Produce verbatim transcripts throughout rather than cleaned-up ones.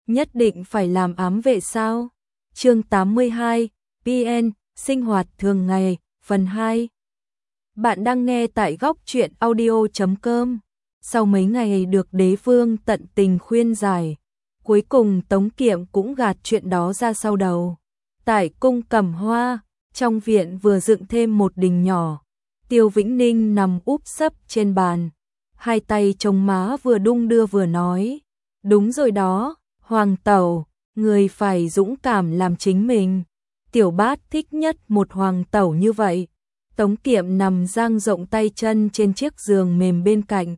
nhất định phải làm ám vệ sao? Chương tám mươi hai, pê en, sinh hoạt thường ngày, phần hai. Bạn đang nghe tại góc truyện audio chấm com. Sau mấy ngày được đế vương tận tình khuyên giải, cuối cùng Tống Kiệm cũng gạt chuyện đó ra sau đầu. Tại cung Cẩm Hoa, trong viện vừa dựng thêm một đình nhỏ, Tiêu Vĩnh Ninh nằm úp sấp trên bàn, hai tay chống má vừa đung đưa vừa nói, đúng rồi đó, Hoàng tẩu, người phải dũng cảm làm chính mình. Tiểu Bát thích nhất một hoàng tẩu như vậy. Tống Kiệm nằm dang rộng tay chân trên chiếc giường mềm bên cạnh,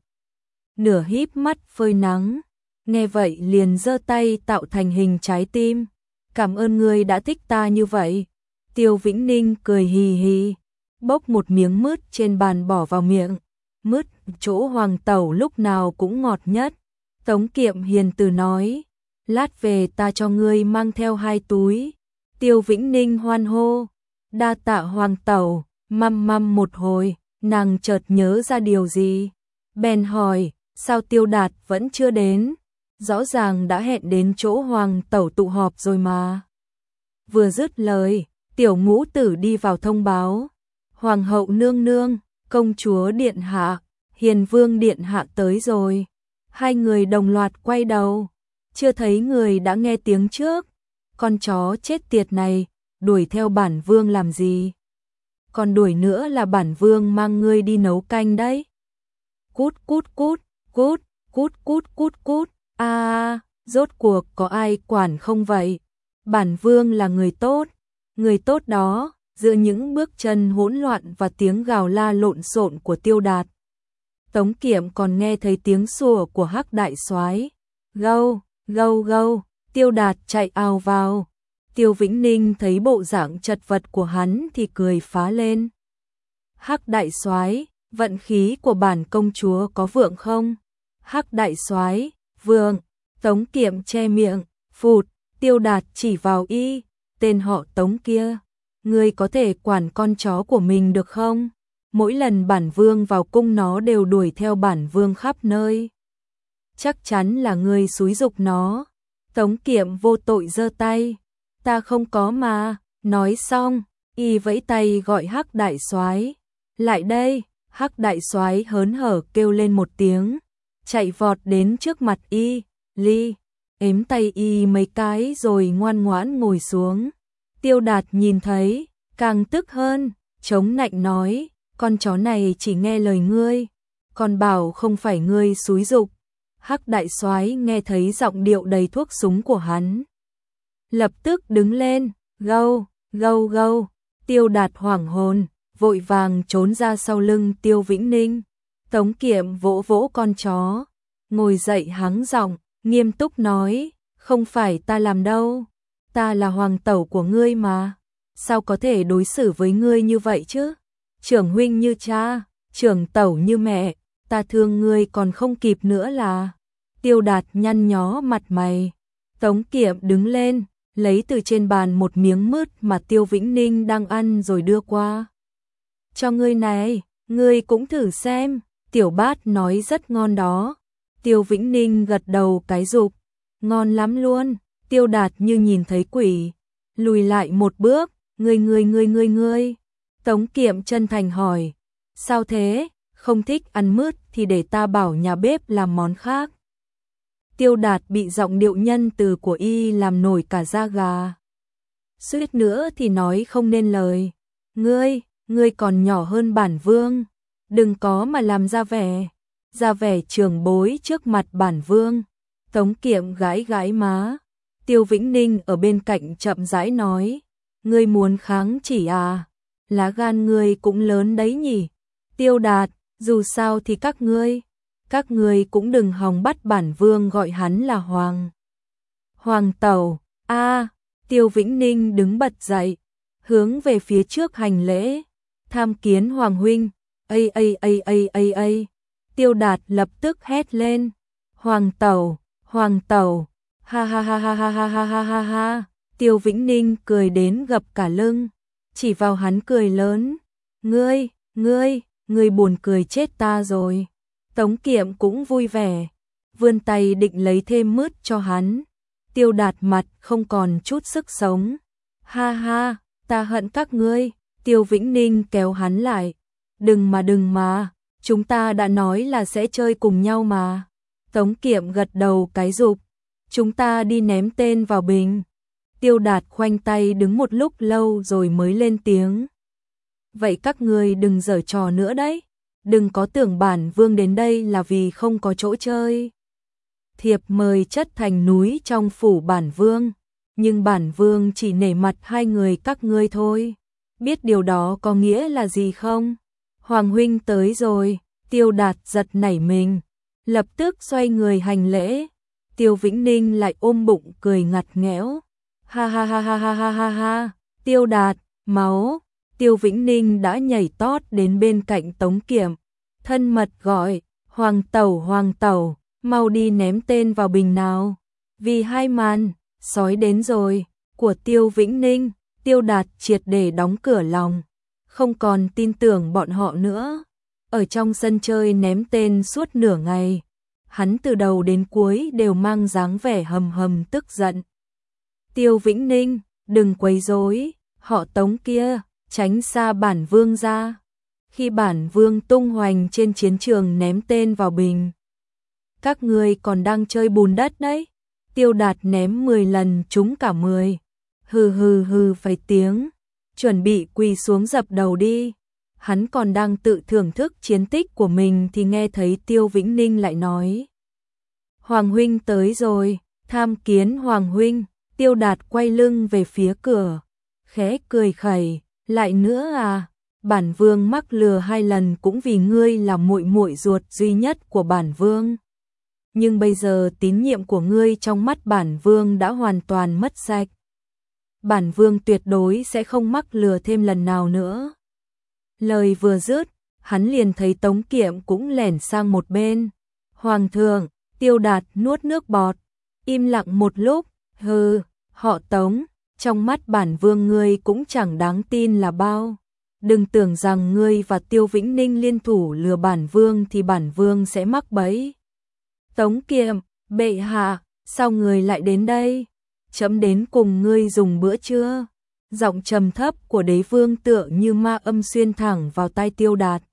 nửa híp mắt phơi nắng, nghe vậy liền giơ tay tạo thành hình trái tim. Cảm ơn ngươi đã thích ta như vậy. Tiêu Vĩnh Ninh cười hì hì, bốc một miếng mứt trên bàn bỏ vào miệng. Mứt, chỗ hoàng tẩu lúc nào cũng ngọt nhất. Tống Kiệm hiền từ nói, lát về ta cho ngươi mang theo hai túi. Tiêu Vĩnh Ninh hoan hô, đa tạ hoàng tẩu. Măm măm một hồi, nàng chợt nhớ ra điều gì, bèn hỏi, sao Tiêu Đạt vẫn chưa đến? Rõ ràng đã hẹn đến chỗ hoàng tẩu tụ họp rồi mà. Vừa dứt lời, tiểu ngũ tử đi vào thông báo, hoàng hậu nương nương, công chúa điện hạ, hiền vương điện hạ tới rồi. Hai người đồng loạt quay đầu, chưa thấy người đã nghe tiếng trước. Con chó chết tiệt này, đuổi theo bản vương làm gì? Còn đuổi nữa là bản vương mang ngươi đi nấu canh đấy. Cút cút cút, cút, cút cút cút cút, a à, rốt cuộc có ai quản không vậy? Bản vương là người tốt, người tốt đó, giữa những bước chân hỗn loạn và tiếng gào la lộn xộn của Tiêu Đạt. Tống Kiệm còn nghe thấy tiếng sủa của Hắc đại soái. Gâu, gâu gâu, Tiêu Đạt chạy ào vào. Tiêu Vĩnh Ninh thấy bộ dạng chật vật của hắn thì cười phá lên. Hắc đại soái, vận khí của bản công chúa có vượng không? Hắc đại soái, vượng. Tống Kiệm che miệng, phụt. Tiêu Đạt chỉ vào y, tên họ Tống kia. Ngươi có thể quản con chó của mình được không? Mỗi lần bản vương vào cung nó đều đuổi theo bản vương khắp nơi. Chắc chắn là ngươi xúi giục nó. Tống Kiệm vô tội giơ tay. Ta không có mà. Nói xong, y vẫy tay gọi Hắc đại soái. Lại đây. Hắc đại soái hớn hở kêu lên một tiếng, chạy vọt đến trước mặt y, ly, ếm tay y mấy cái rồi ngoan ngoãn ngồi xuống. Tiêu Đạt nhìn thấy, càng tức hơn, chống nạnh nói, con chó này chỉ nghe lời ngươi, còn bảo không phải ngươi xúi giục. Hắc đại soái nghe thấy giọng điệu đầy thuốc súng của hắn, lập tức đứng lên, gâu, gâu gâu. Tiêu Đạt hoảng hồn, vội vàng trốn ra sau lưng Tiêu Vĩnh Ninh. Tống Kiệm vỗ vỗ con chó, ngồi dậy hắng giọng, nghiêm túc nói, không phải ta làm đâu, ta là hoàng tẩu của ngươi mà, sao có thể đối xử với ngươi như vậy chứ? Trưởng huynh như cha, trưởng tẩu như mẹ, ta thương ngươi còn không kịp nữa là. Tiêu Đạt nhăn nhó mặt mày. Tống Kiệm đứng lên, lấy từ trên bàn một miếng mứt mà Tiêu Vĩnh Ninh đang ăn rồi đưa qua. Cho ngươi này, ngươi cũng thử xem, Tiểu Bát nói rất ngon đó. Tiêu Vĩnh Ninh gật đầu cái rụp, ngon lắm luôn. Tiêu Đạt như nhìn thấy quỷ, lùi lại một bước, ngươi ngươi ngươi ngươi ngươi. Tống Kiệm chân thành hỏi, sao thế, không thích ăn mứt thì để ta bảo nhà bếp làm món khác. Tiêu Đạt bị giọng điệu nhân từ của y làm nổi cả da gà. Suýt nữa thì nói không nên lời. Ngươi, ngươi còn nhỏ hơn bản vương, đừng có mà làm ra vẻ, ra vẻ trưởng bối trước mặt bản vương. Tống Kiệm gãi gãi má. Tiêu Vĩnh Ninh ở bên cạnh chậm rãi nói, ngươi muốn kháng chỉ à? Lá gan ngươi cũng lớn đấy nhỉ? Tiêu Đạt, dù sao thì các ngươi, các ngươi cũng đừng hòng bắt bản vương gọi hắn là hoàng. Hoàng tẩu, a. Tiêu Vĩnh Ninh đứng bật dậy, hướng về phía trước hành lễ, tham kiến hoàng huynh. Ây ây ây ây ây ây. Tiêu Đạt lập tức hét lên, hoàng tẩu, hoàng tẩu. Ha ha ha ha ha ha ha ha ha ha. Tiêu Vĩnh Ninh cười đến gập cả lưng, chỉ vào hắn cười lớn, ngươi, ngươi, ngươi buồn cười chết ta rồi. Tống Kiệm cũng vui vẻ, vươn tay định lấy thêm mứt cho hắn. Tiêu Đạt mặt không còn chút sức sống. Ha ha, ta hận các ngươi. Tiêu Vĩnh Ninh kéo hắn lại. Đừng mà đừng mà, chúng ta đã nói là sẽ chơi cùng nhau mà. Tống Kiệm gật đầu cái rụp. Chúng ta đi ném tên vào bình. Tiêu Đạt khoanh tay đứng một lúc lâu rồi mới lên tiếng. Vậy các ngươi đừng giở trò nữa đấy. Đừng có tưởng bản vương đến đây là vì không có chỗ chơi. Thiệp mời chất thành núi trong phủ bản vương. Nhưng bản vương chỉ nể mặt hai người các ngươi thôi. Biết điều đó có nghĩa là gì không? Hoàng huynh tới rồi. Tiêu Đạt giật nảy mình. Lập tức xoay người hành lễ. Tiêu Vĩnh Ninh lại ôm bụng cười ngặt nghẽo. Ha ha ha ha ha ha ha ha. Tiêu Đạt, máu. Tiêu Vĩnh Ninh đã nhảy tót đến bên cạnh Tống Kiệm. Thân mật gọi. Hoàng tẩu hoàng tẩu. Mau đi ném tên vào bình nào. Vì hai màn, sói đến rồi, của Tiêu Vĩnh Ninh, Tiêu Đạt triệt để đóng cửa lòng. Không còn tin tưởng bọn họ nữa. Ở trong sân chơi ném tên suốt nửa ngày. Hắn từ đầu đến cuối đều mang dáng vẻ hầm hầm tức giận. Tiêu Vĩnh Ninh, đừng quấy rối, họ Tống kia, tránh xa bản vương ra. Khi bản vương tung hoành trên chiến trường ném tên vào bình. Các ngươi còn đang chơi bùn đất đấy. Tiêu Đạt ném mười lần trúng cả mười. Hừ hừ hừ phải tiếng. Chuẩn bị quỳ xuống dập đầu đi. Hắn còn đang tự thưởng thức chiến tích của mình thì nghe thấy Tiêu Vĩnh Ninh lại nói. Hoàng huynh tới rồi, tham kiến Hoàng huynh. Tiêu Đạt quay lưng về phía cửa. Khẽ cười khẩy, lại nữa à. Bản vương mắc lừa hai lần cũng vì ngươi là muội muội ruột duy nhất của bản vương. Nhưng bây giờ tín nhiệm của ngươi trong mắt bản vương đã hoàn toàn mất sạch. Bản vương tuyệt đối sẽ không mắc lừa thêm lần nào nữa. Lời vừa dứt, hắn liền thấy Tống Kiệm cũng lẻn sang một bên. Hoàng thượng, Tiêu Đạt nuốt nước bọt, im lặng một lúc, hừ, họ Tống, trong mắt bản vương ngươi cũng chẳng đáng tin là bao. Đừng tưởng rằng ngươi và Tiêu Vĩnh Ninh liên thủ lừa bản vương thì bản vương sẽ mắc bẫy. Tống Kiệm, bệ hạ, sao người lại đến đây? Chấm đến cùng ngươi dùng bữa trưa. Giọng trầm thấp của đế vương tựa như ma âm xuyên thẳng vào tai Tiêu Đạt.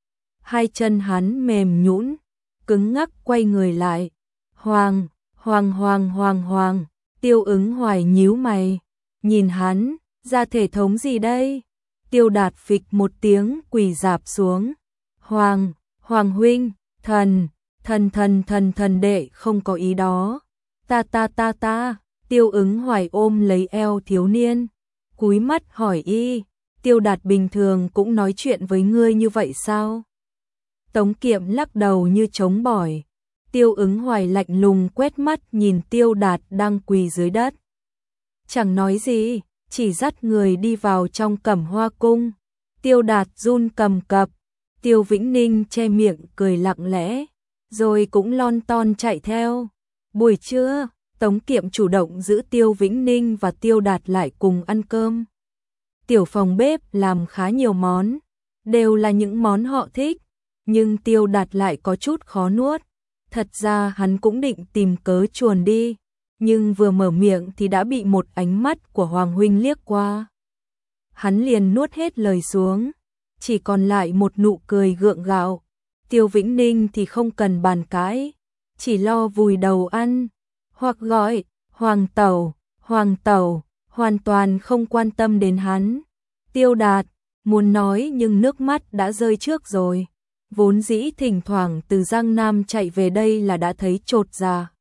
Hai chân hắn mềm nhũn, cứng ngắc quay người lại. Hoàng, hoàng hoàng hoàng hoàng, Tiêu Ứng Hoài nhíu mày, nhìn hắn, ra thể thống gì đây? Tiêu Đạt phịch một tiếng quỳ rạp xuống. Hoàng, hoàng huynh, thần, thần thần thần thần đệ không có ý đó. Ta ta ta ta, Tiêu Ứng Hoài ôm lấy eo thiếu niên, cúi mắt hỏi y, Tiêu Đạt bình thường cũng nói chuyện với ngươi như vậy sao? Tống Kiệm lắc đầu như trống bỏi. Tiêu Ứng Hoài lạnh lùng quét mắt nhìn Tiêu Đạt đang quỳ dưới đất. Chẳng nói gì, chỉ dắt người đi vào trong Cẩm Hoa cung. Tiêu Đạt run cầm cập. Tiêu Vĩnh Ninh che miệng cười lặng lẽ, rồi cũng lon ton chạy theo. Buổi trưa, Tống Kiệm chủ động giữ Tiêu Vĩnh Ninh và Tiêu Đạt lại cùng ăn cơm. Tiểu phòng bếp làm khá nhiều món, đều là những món họ thích, nhưng Tiêu Đạt lại có chút khó nuốt. Thật ra hắn cũng định tìm cớ chuồn đi, nhưng vừa mở miệng thì đã bị một ánh mắt của Hoàng huynh liếc qua. Hắn liền nuốt hết lời xuống, chỉ còn lại một nụ cười gượng gạo. Tiêu Vĩnh Ninh thì không cần bàn cãi, chỉ lo vùi đầu ăn, hoặc gọi Hoàng tẩu, Hoàng tẩu, hoàn toàn không quan tâm đến hắn. Tiêu Đạt muốn nói nhưng nước mắt đã rơi trước rồi. Vốn dĩ thỉnh thoảng từ Giang Nam chạy về đây là đã thấy chột dạ.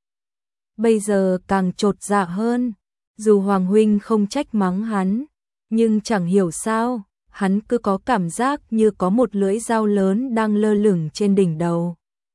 Bây giờ càng chột dạ hơn. Dù Hoàng huynh không trách mắng hắn, nhưng chẳng hiểu sao, hắn cứ có cảm giác như có một lưỡi dao lớn đang lơ lửng trên đỉnh đầu.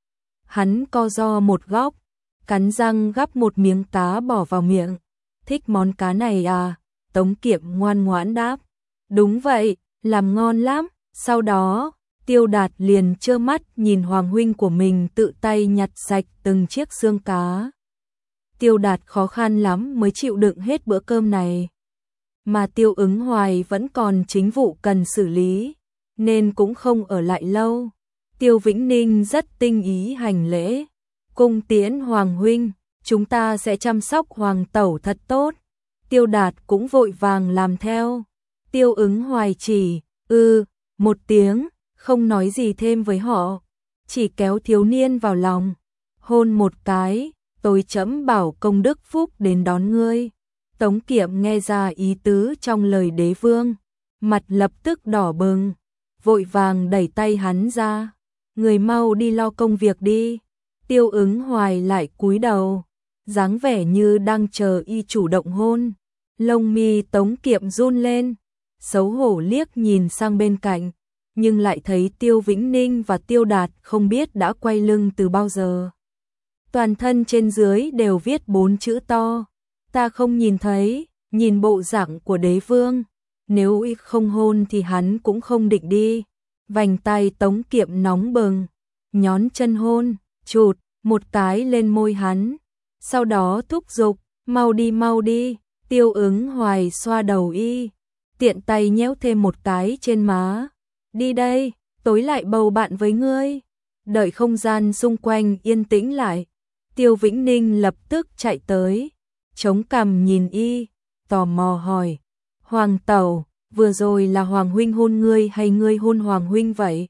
Hắn co ro một góc, cắn răng gắp một miếng cá bỏ vào miệng. Thích món cá này à? Tống Kiệm ngoan ngoãn đáp. Đúng vậy, làm ngon lắm. Sau đó, Tiêu Đạt liền trơ mắt nhìn Hoàng huynh của mình tự tay nhặt sạch từng chiếc xương cá. Tiêu Đạt khó khăn lắm mới chịu đựng hết bữa cơm này. Mà Tiêu Ứng Hoài vẫn còn chính vụ cần xử lý, nên cũng không ở lại lâu. Tiêu Vĩnh Ninh rất tinh ý hành lễ, cung tiễn Hoàng huynh. chúng ta sẽ chăm sóc Hoàng tẩu thật tốt. Tiêu Đạt cũng vội vàng làm theo. Tiêu Ứng Hoài chỉ, ư, một tiếng, không nói gì thêm với họ, chỉ kéo thiếu niên vào lòng, hôn một cái, tôi trẫm bảo công đức phúc đến đón ngươi. Tống Kiệm nghe ra ý tứ trong lời đế vương, mặt lập tức đỏ bừng, vội vàng đẩy tay hắn ra, người mau đi lo công việc đi. Tiêu Ứng Hoài lại cúi đầu, dáng vẻ như đang chờ y chủ động hôn. Lông mi Tống Kiệm run lên, xấu hổ liếc nhìn sang bên cạnh, nhưng lại thấy Tiêu Vĩnh Ninh và Tiêu Đạt không biết đã quay lưng từ bao giờ. Toàn thân trên dưới đều viết bốn chữ to, ta không nhìn thấy. Nhìn bộ dạng của đế vương, nếu y không hôn thì hắn cũng không định đi. Vành tay Tống Kiệm nóng bừng, nhón chân hôn, chụt một cái lên môi hắn, sau đó thúc giục, mau đi mau đi. Tiêu Ứng Hoài xoa đầu y, tiện tay nhéo thêm một cái trên má. Đi đây, tối lại bầu bạn với ngươi. Đợi không gian xung quanh yên tĩnh lại, Tiêu Vĩnh Ninh lập tức chạy tới, chống cằm nhìn y, tò mò hỏi, Hoàng tẩu, vừa rồi là Hoàng huynh hôn ngươi hay ngươi hôn Hoàng huynh vậy?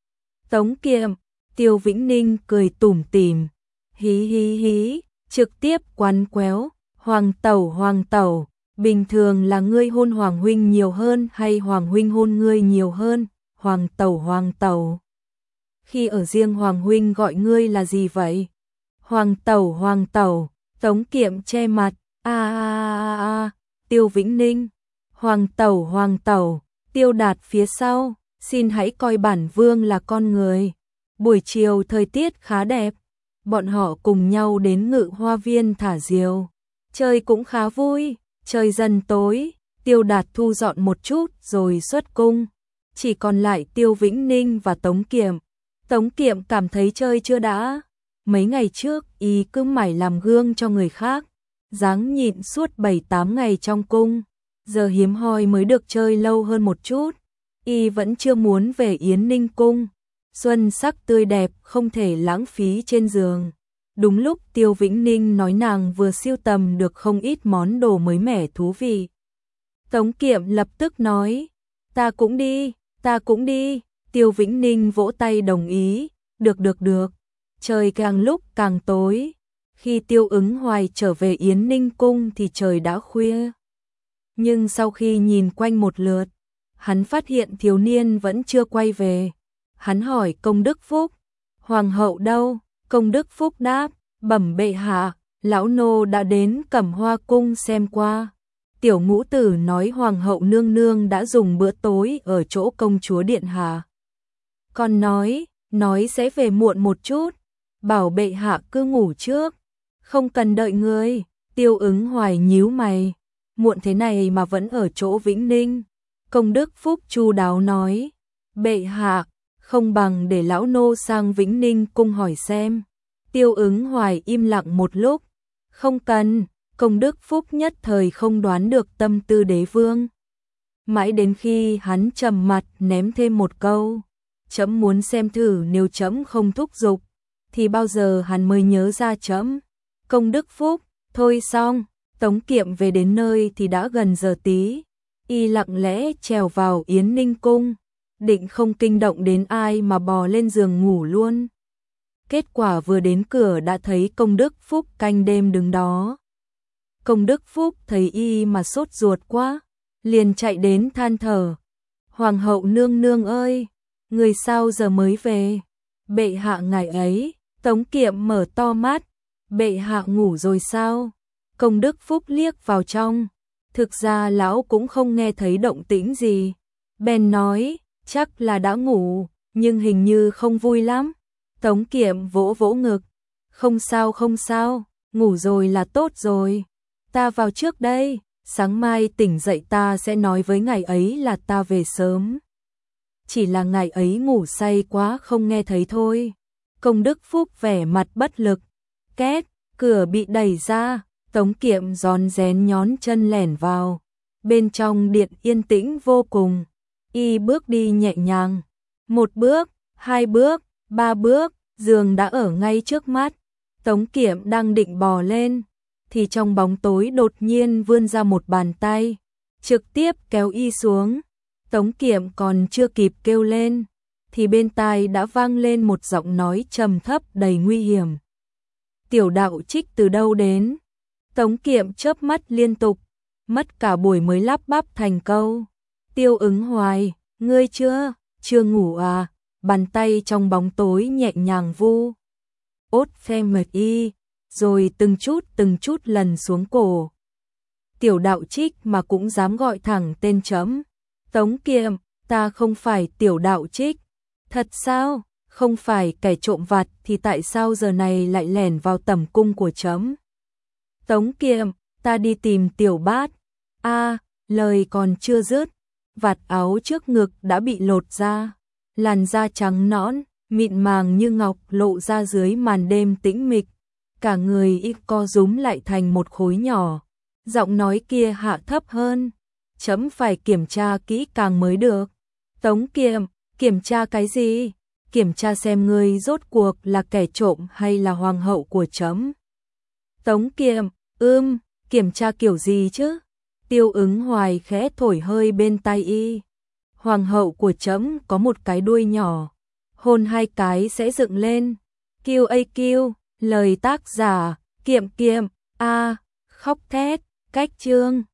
Tống Kiệm, Tiêu Vĩnh Ninh cười tủm tỉm, hí hí hí, trực tiếp quán quéo, Hoàng tẩu Hoàng tẩu, bình thường là ngươi hôn Hoàng huynh nhiều hơn hay Hoàng huynh hôn ngươi nhiều hơn? Hoàng tẩu Hoàng tẩu, khi ở riêng Hoàng huynh gọi ngươi là gì vậy? Hoàng tẩu Hoàng tẩu. Tống Kiệm che mặt, a a a a, Tiêu Vĩnh Ninh, Hoàng tẩu Hoàng tẩu. Tiêu Đạt phía sau, xin hãy coi bản vương là con người. Buổi chiều thời tiết khá đẹp, bọn họ cùng nhau đến Ngự Hoa Viên thả diều, chơi cũng khá vui. Trời dần tối, Tiêu Đạt thu dọn một chút rồi xuất cung, chỉ còn lại Tiêu Vĩnh Ninh và Tống Kiệm. Tống Kiệm cảm thấy chơi chưa đã. Mấy ngày trước, y cứ mải làm gương cho người khác, dáng nhịn suốt bảy tám ngày trong cung, giờ hiếm hoi mới được chơi lâu hơn một chút. Y vẫn chưa muốn về Yến Ninh cung, xuân sắc tươi đẹp không thể lãng phí trên giường. Đúng lúc Tiêu Vĩnh Ninh nói nàng vừa siêu tầm được không ít món đồ mới mẻ thú vị, Tống Kiệm lập tức nói, ta cũng đi, ta cũng đi. Tiêu Vĩnh Ninh vỗ tay đồng ý, được được được. Trời càng lúc càng tối, khi Tiêu Ứng Hoài trở về Yến Ninh cung thì trời đã khuya. Nhưng sau khi nhìn quanh một lượt, hắn phát hiện thiếu niên vẫn chưa quay về. Hắn hỏi Công Đức Phúc, Hoàng hậu đâu? Công Đức Phúc đáp, bẩm bệ hạ, lão nô đã đến Cẩm Hoa cung xem qua. Tiểu ngũ tử nói Hoàng hậu nương nương đã dùng bữa tối ở chỗ công chúa điện hạ. Còn nói, nói sẽ về muộn một chút, bảo bệ hạ cứ ngủ trước, không cần đợi ngươi. Tiêu Ứng Hoài nhíu mày, muộn thế này mà vẫn ở chỗ Vĩnh Ninh. Công Đức Phúc chu đáo nói, bệ hạ, không bằng để lão nô sang Vĩnh Ninh cung hỏi xem. Tiêu Ứng Hoài im lặng một lúc, không cần. Công Đức Phúc nhất thời không đoán được tâm tư đế vương. Mãi đến khi hắn trầm mặt ném thêm một câu, trẫm muốn xem thử nếu trẫm không thúc giục, thì bao giờ hắn mới nhớ ra trẫm. Công Đức Phúc, thôi xong. Tống Kiệm về đến nơi thì đã gần giờ tí. Y lặng lẽ trèo vào Yến Ninh cung, định không kinh động đến ai mà bò lên giường ngủ luôn. Kết quả vừa đến cửa đã thấy Công Đức Phúc canh đêm đứng đó. Công Đức Phúc thấy y mà sốt ruột quá, liền chạy đến than thở, Hoàng hậu nương nương ơi, người sao giờ mới về? Bệ hạ ngài ấy. Tống Kiệm mở to mắt, bệ hạ ngủ rồi sao? Công Đức Phúc liếc vào trong, thực ra lão cũng không nghe thấy động tĩnh gì. Bèn nói, chắc là đã ngủ, nhưng hình như không vui lắm. Tống Kiệm vỗ vỗ ngực, không sao không sao, ngủ rồi là tốt rồi. Ta vào trước đây, sáng mai tỉnh dậy ta sẽ nói với ngài ấy là ta về sớm. Chỉ là ngài ấy ngủ say quá không nghe thấy thôi. Công Đức Phúc vẻ mặt bất lực. Két, cửa bị đẩy ra, Tống Kiệm rón rén nhón chân lẻn vào. Bên trong điện yên tĩnh vô cùng. Y bước đi nhẹ nhàng. Một bước, hai bước, ba bước, giường đã ở ngay trước mắt. Tống Kiệm đang định bò lên, thì trong bóng tối đột nhiên vươn ra một bàn tay, trực tiếp kéo y xuống. Tống Kiệm còn chưa kịp kêu lên, thì bên tai đã vang lên một giọng nói trầm thấp đầy nguy hiểm. Tiểu Đạo Trích từ đâu đến? Tống Kiệm chớp mắt liên tục, mất cả buổi mới lắp bắp thành câu. Tiêu Ứng Hoài, ngươi chưa, chưa ngủ à? Bàn tay trong bóng tối nhẹ nhàng vu ốt phe mệt y, rồi từng chút từng chút lần xuống cổ. Tiểu Đạo Trích mà cũng dám gọi thẳng tên chấm. Tống Kiệm, ta không phải Tiểu Đạo Trích. Thật sao? Không phải kẻ trộm vặt thì tại sao giờ này lại lẻn vào tẩm cung của chấm? Tống Kiệm, ta đi tìm Tiểu Bát. A, lời còn chưa dứt, vạt áo trước ngực đã bị lột ra, làn da trắng nõn, mịn màng như ngọc lộ ra dưới màn đêm tĩnh mịch, cả người y co rúm lại thành một khối nhỏ. Giọng nói kia hạ thấp hơn, chấm phải kiểm tra kỹ càng mới được. Tống Kiệm, kiểm tra cái gì? Kiểm tra xem ngươi rốt cuộc là kẻ trộm hay là hoàng hậu của chấm. Tống Kiệm, ưm, kiểm tra kiểu gì chứ? Tiêu Ứng Hoài khẽ thổi hơi bên tai y. Hoàng hậu của chấm có một cái đuôi nhỏ, hôn hai cái sẽ dựng lên. Kiêu a kiêu, lời tác giả, Kiệm Kiệm, a, khóc thét, cách chương.